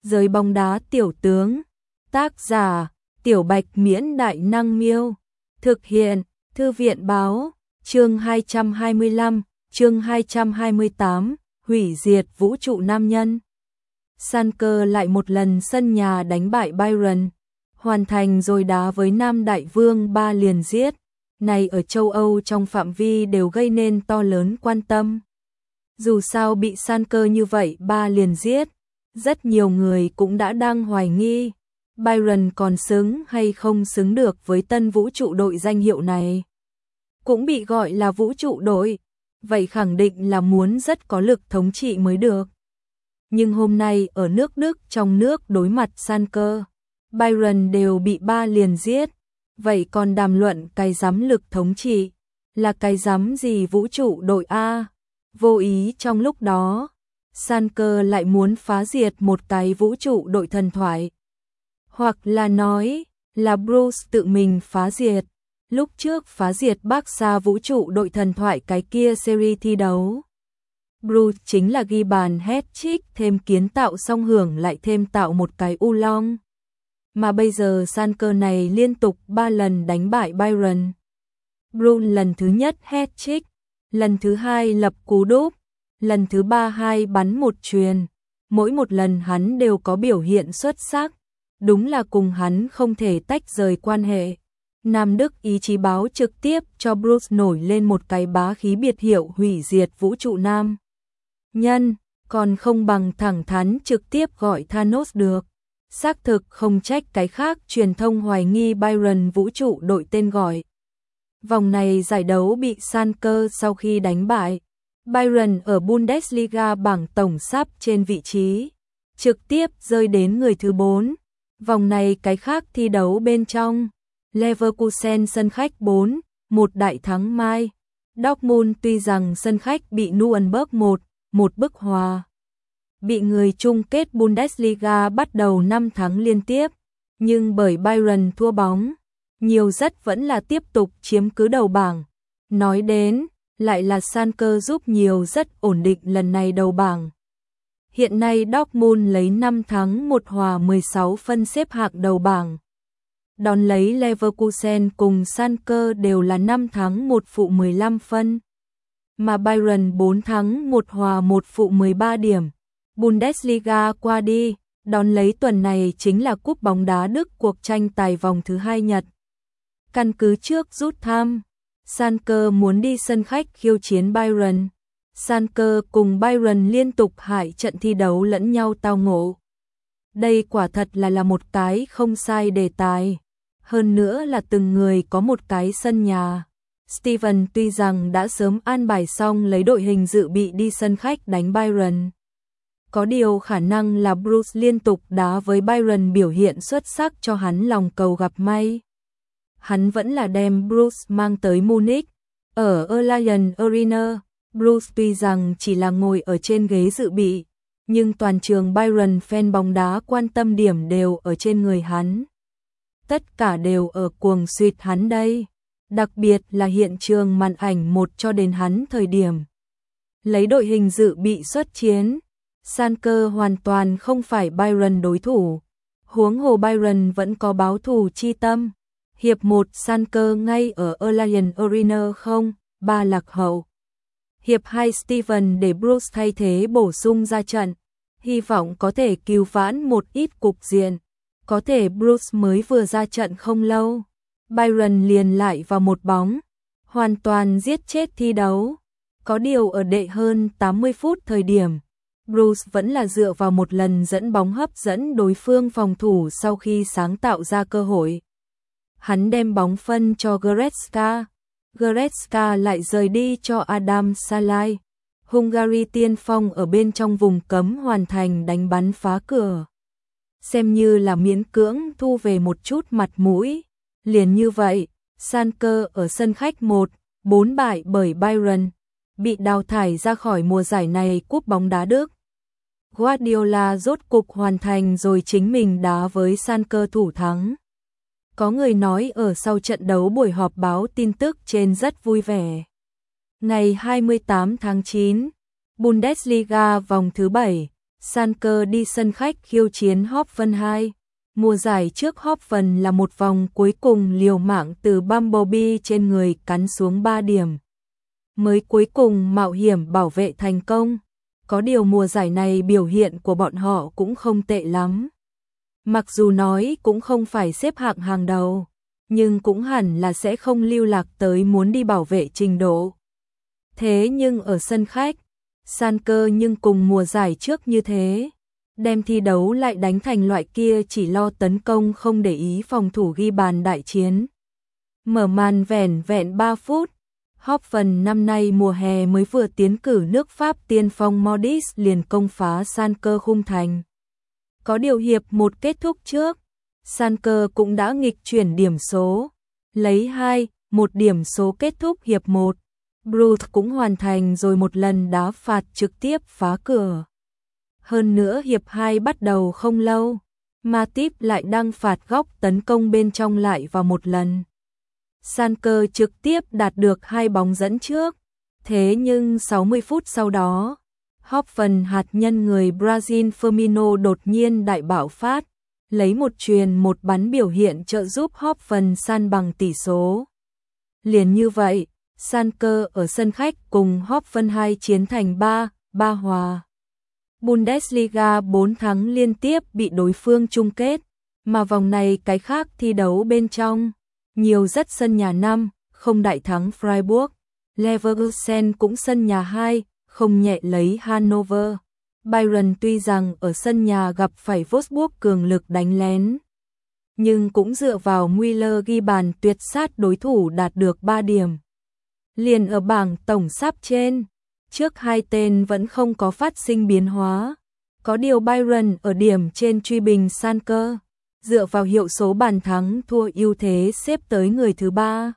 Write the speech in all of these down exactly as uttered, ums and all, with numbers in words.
Giới bóng đá tiểu tướng. Tác giả: Tiểu Bạch Miễn Đại Năng Miêu. Thực hiện: Thư viện báo. Chương hai trăm hai mươi lăm, chương hai trăm hai mươi tám, hủy diệt vũ trụ nam nhân. Sanker lại một lần sân nhà đánh bại Bayern, hoàn thành rồi đá với Nam Đại Vương ba liền giết. Này ở châu Âu trong phạm vi đều gây nên to lớn quan tâm. Dù sao bị Sanker như vậy ba liền giết, rất nhiều người cũng đã đang hoài nghi Bayern còn xứng hay không xứng được với tân vũ trụ đội danh hiệu này. Cũng bị gọi là vũ trụ đội, vậy khẳng định là muốn rất có lực thống trị mới được. Nhưng hôm nay ở nước Đức trong nước đối mặt Sanker, Bayern đều bị ba liền giết, vậy còn đàm luận cái giám lực thống trị, là cái giám gì vũ trụ đội A. Vô ý trong lúc đó, Sanker lại muốn phá diệt một cái vũ trụ đội thần thoại. Hoặc là nói là Bruce tự mình phá diệt, lúc trước phá diệt Barca vũ trụ đội thần thoại cái kia series thi đấu. Bruce chính là ghi bàn hat-trick thêm kiến tạo song hưởng lại thêm tạo một cái u long. Mà bây giờ Sanker này liên tục ba lần đánh bại Bayern. Bruce lần thứ nhất hat-trick, lần thứ hai lập cú đúp, lần thứ ba hai bắn một chuyền. Mỗi một lần hắn đều có biểu hiện xuất sắc, đúng là cùng hắn không thể tách rời quan hệ. Nam Đức ý chí báo trực tiếp cho Bruce nổi lên một cái bá khí biệt hiệu hủy diệt vũ trụ nam nhân, còn không bằng thẳng thắn trực tiếp gọi Thanos được. Xác thực không trách cái khác truyền thông hoài nghi Bayern vũ trụ đội tên gọi. Vòng này giải đấu bị Sanker sau khi đánh bại Bayern ở Bundesliga bảng tổng sắp trên vị trí, trực tiếp rơi đến người thứ bốn. Vòng này cái khác thi đấu bên trong, Leverkusen sân khách bốn một đại thắng Mai. Dortmund tuy rằng sân khách bị Nuremberg một một bức hòa, bị người chung kết Bundesliga bắt đầu năm thắng liên tiếp, nhưng bởi Bayern thua bóng nhiều rất vẫn là tiếp tục chiếm cứ đầu bảng. Nói đến, lại là Sanker giúp nhiều rất ổn định lần này đầu bảng. Hiện nay Dortmund lấy năm thắng một hòa mười sáu phân xếp hạng đầu bảng. Đón lấy Leverkusen cùng Sanker đều là năm thắng một phụ mười lăm phân. Mà Bayern bốn thắng một hòa một phụ mười ba điểm. Bundesliga qua đi, đón lấy tuần này chính là cúp bóng đá Đức cuộc tranh tài vòng thứ hai Nhật. Căn cứ trước rút thăm, Sanker muốn đi sân khách khiêu chiến Bayern. Sanker cùng Bayern liên tục hại trận thi đấu lẫn nhau tao ngộ. Đây quả thật là là một cái không sai đề tài. Hơn nữa là từng người có một cái sân nhà. Steven tuy rằng đã sớm an bài xong lấy đội hình dự bị đi sân khách đánh Bayern. Có điều khả năng là Bruce liên tục đá với Bayern biểu hiện xuất sắc cho hắn lòng cầu gặp may. Hắn vẫn là đem Bruce mang tới Munich. Ở Allianz Arena, Bruce tuy rằng chỉ là ngồi ở trên ghế dự bị, nhưng toàn trường Bayern fan bóng đá quan tâm điểm đều ở trên người hắn. Tất cả đều ở cuồng suýt hắn đây. Đặc biệt là hiện trường màn ảnh một cho đến hắn thời điểm lấy đội hình dự bị xuất chiến, Sanker hoàn toàn không phải Bayern đối thủ. Huống hồ Bayern vẫn có báo thù chi tâm. Hiệp một Sanker ngay ở Allianz Arena không ba lạc hậu. Hiệp hai Steven để Bruce thay thế bổ sung ra trận, hy vọng có thể cứu vãn một ít cục diện. Có thể Bruce mới vừa ra trận không lâu, Bayern liền lại vào một bóng, hoàn toàn giết chết thi đấu. Có điều ở đệ hơn tám mươi phút thời điểm, Bruce vẫn là dựa vào một lần dẫn bóng hấp dẫn đối phương phòng thủ sau khi sáng tạo ra cơ hội. Hắn đem bóng phân cho Goretzka, Goretzka lại rời đi cho Adam Szalai. Hungary tiên phong ở bên trong vùng cấm hoàn thành đánh bắn phá cửa. Xem như là miễn cưỡng thu về một chút mặt mũi. Liền như vậy, Sanker ở sân khách một bốn bại bởi Bayern, bị đào thải ra khỏi mùa giải này cúp bóng đá Đức. Guardiola rốt cục hoàn thành rồi chính mình đá với Sanker thủ thắng. Có người nói ở sau trận đấu buổi họp báo tin tức trên rất vui vẻ. Ngày hai mươi tám tháng chín, Bundesliga vòng thứ bảy, Sanker đi sân khách khiêu chiến Hopfen hai. Mùa giải trước Hopfen là một vòng cuối cùng liều mạng từ Bumblebee trên người cắn xuống ba điểm. Mới cuối cùng mạo hiểm bảo vệ thành công. Có điều mùa giải này biểu hiện của bọn họ cũng không tệ lắm. Mặc dù nói cũng không phải xếp hạng hàng đầu, nhưng cũng hẳn là sẽ không lưu lạc tới muốn đi bảo vệ trình độ. Thế nhưng ở sân khách, Sanker nhưng cùng mùa giải trước như thế, đem thi đấu lại đánh thành loại kia chỉ lo tấn công không để ý phòng thủ ghi bàn đại chiến. Mở màn vẻn vẹn ba phút, Hopfen năm nay mùa hè mới vừa tiến cử nước Pháp tiên phong Modis liền công phá Sanker khung thành. Có điều hiệp một kết thúc trước, Sanker cũng đã nghịch chuyển điểm số, lấy hai một điểm số kết thúc hiệp một. Brut cũng hoàn thành rồi một lần đá phạt trực tiếp phá cửa. Hơn nữa hiệp hai bắt đầu không lâu, Matip lại đăng phạt góc tấn công bên trong lại vào một lần. Sanker trực tiếp đạt được hai bóng dẫn trước. Thế nhưng sáu mươi phút sau đó, Hopfen hạt nhân người Brazil Firmino đột nhiên đại bạo phát, lấy một chuyền một bắn biểu hiện trợ giúp Hopfen san bằng tỷ số. Liền như vậy, Sanker ở sân khách cùng Hopfen hai chiến thành ba ba hòa. Bundesliga bốn thắng liên tiếp bị đối phương chung kết, mà vòng này cái khác thi đấu bên trong, nhiều rất sân nhà năm, không đại thắng Freiburg, Leverkusen cũng sân nhà hai, không nhẹ lấy Hannover. Bayern tuy rằng ở sân nhà gặp phải Wolfsburg cường lực đánh lén, nhưng cũng dựa vào Müller ghi bàn tuyệt sát đối thủ đạt được ba điểm. Liền ở bảng tổng sắp trên, trước hai tên vẫn không có phát sinh biến hóa. Có điều Bayern ở điểm trên truy bình Sanker, dựa vào hiệu số bàn thắng thua ưu thế xếp tới người thứ ba.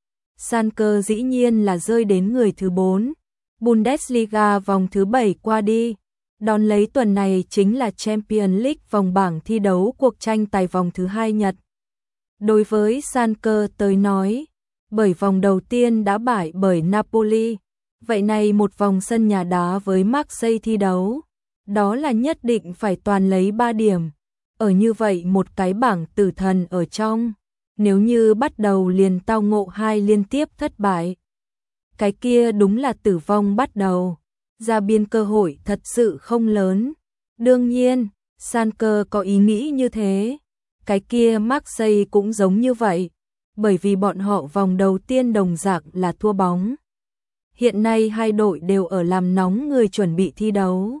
Sanker dĩ nhiên là rơi đến người thứ bốn. Bundesliga vòng thứ bảy qua đi, đón lấy tuần này chính là Champions League vòng bảng thi đấu cuộc tranh tài vòng thứ hai Nhật. Đối với Sanker tới nói, bởi vòng đầu tiên đã bại bởi Napoli, vậy này một vòng sân nhà đá với Marseille thi đấu, đó là nhất định phải toàn lấy ba điểm. Ở như vậy một cái bảng tử thần ở trong, nếu như bắt đầu liền tao ngộ hai liên tiếp thất bại, cái kia đúng là tử vong bắt đầu, ra biên cơ hội thật sự không lớn. Đương nhiên, Sanker có ý nghĩ như thế, cái kia Marseille cũng giống như vậy, bởi vì bọn họ vòng đầu tiên đồng dạng là thua bóng. Hiện nay hai đội đều ở làm nóng người chuẩn bị thi đấu,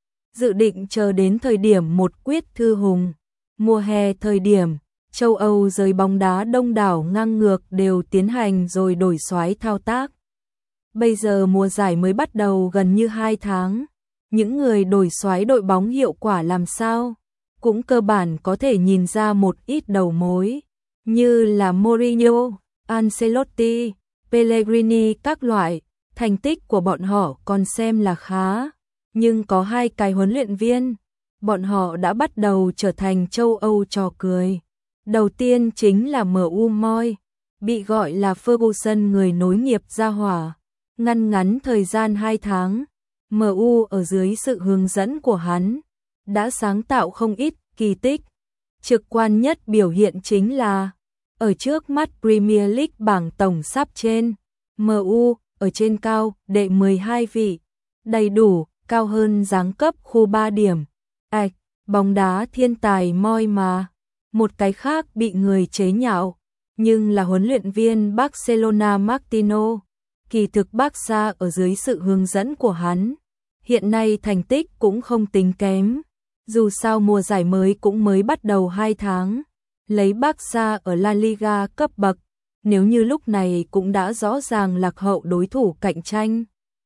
dự định chờ đến thời điểm một quyết thư hùng. Mùa hè thời điểm, châu Âu giới bóng đá đông đảo ngang ngược đều tiến hành rồi đổi soái thao tác. Bây giờ mùa giải mới bắt đầu gần như hai tháng, những người đổi soái đội bóng hiệu quả làm sao, cũng cơ bản có thể nhìn ra một ít đầu mối, như là Mourinho, Ancelotti, Pellegrini các loại, thành tích của bọn họ còn xem là khá, nhưng có hai cái huấn luyện viên, bọn họ đã bắt đầu trở thành châu Âu trò cười. Đầu tiên chính là em u Moi, bị gọi là Ferguson người nối nghiệp gia hỏa. Ngăn ngắn thời gian hai tháng, em u ở dưới sự hướng dẫn của hắn, đã sáng tạo không ít kỳ tích. Trực quan nhất biểu hiện chính là, ở trước mắt Premier League bảng tổng sắp trên, em u ở trên cao, đệ mười hai vị, đầy đủ, cao hơn giáng cấp khu ba điểm. Ảch, bóng đá thiên tài Moi mà. Một cái khác bị người chế nhạo, nhưng là huấn luyện viên Barcelona Martino. Kỳ thực Barca ở dưới sự hướng dẫn của hắn, hiện nay thành tích cũng không tính kém. Dù sao mùa giải mới cũng mới bắt đầu hai tháng, lấy Barca ở La Liga cấp bậc, nếu như lúc này cũng đã rõ ràng lạc hậu đối thủ cạnh tranh.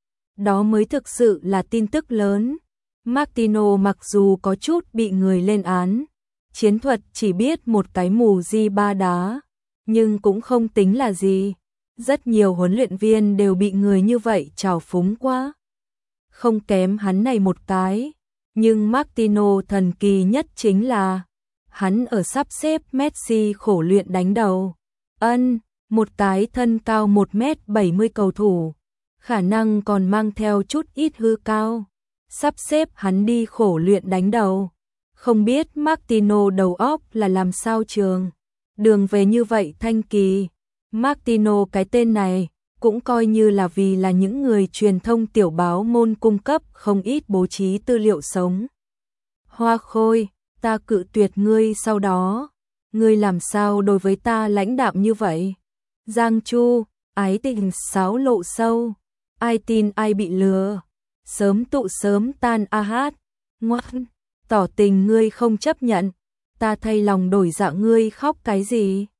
Đó mới thực sự là tin tức lớn. Martino mặc dù có chút bị người lên án, chiến thuật chỉ biết một cái mù di ba đá, nhưng cũng không tính là gì. Rất nhiều huấn luyện viên đều bị người như vậy trào phúng quá. Không kém hắn này một cái, nhưng Martino thần kỳ nhất chính là hắn ở sắp xếp Messi khổ luyện đánh đầu. Ân, một cái thân cao một mét bảy mươi cầu thủ, khả năng còn mang theo chút ít hư cao. sắp xếp hắn đi khổ luyện đánh đầu. Không biết Martino đầu óc là làm sao trường. Đường về như vậy thanh kỳ. Martino cái tên này cũng coi như là vì là những người truyền thông tiểu báo môn cung cấp không ít bố trí tư liệu sống. Hoa Khôi, ta cự tuyệt ngươi sau đó. Ngươi làm sao đối với ta lãnh đạm như vậy? Giang Chu, ái tình sáo lộ sâu. Ai tin ai bị lừa. Sớm tụ sớm tan a hát. Ngoan, tỏ tình ngươi không chấp nhận. Ta thay lòng đổi dạ ngươi khóc cái gì?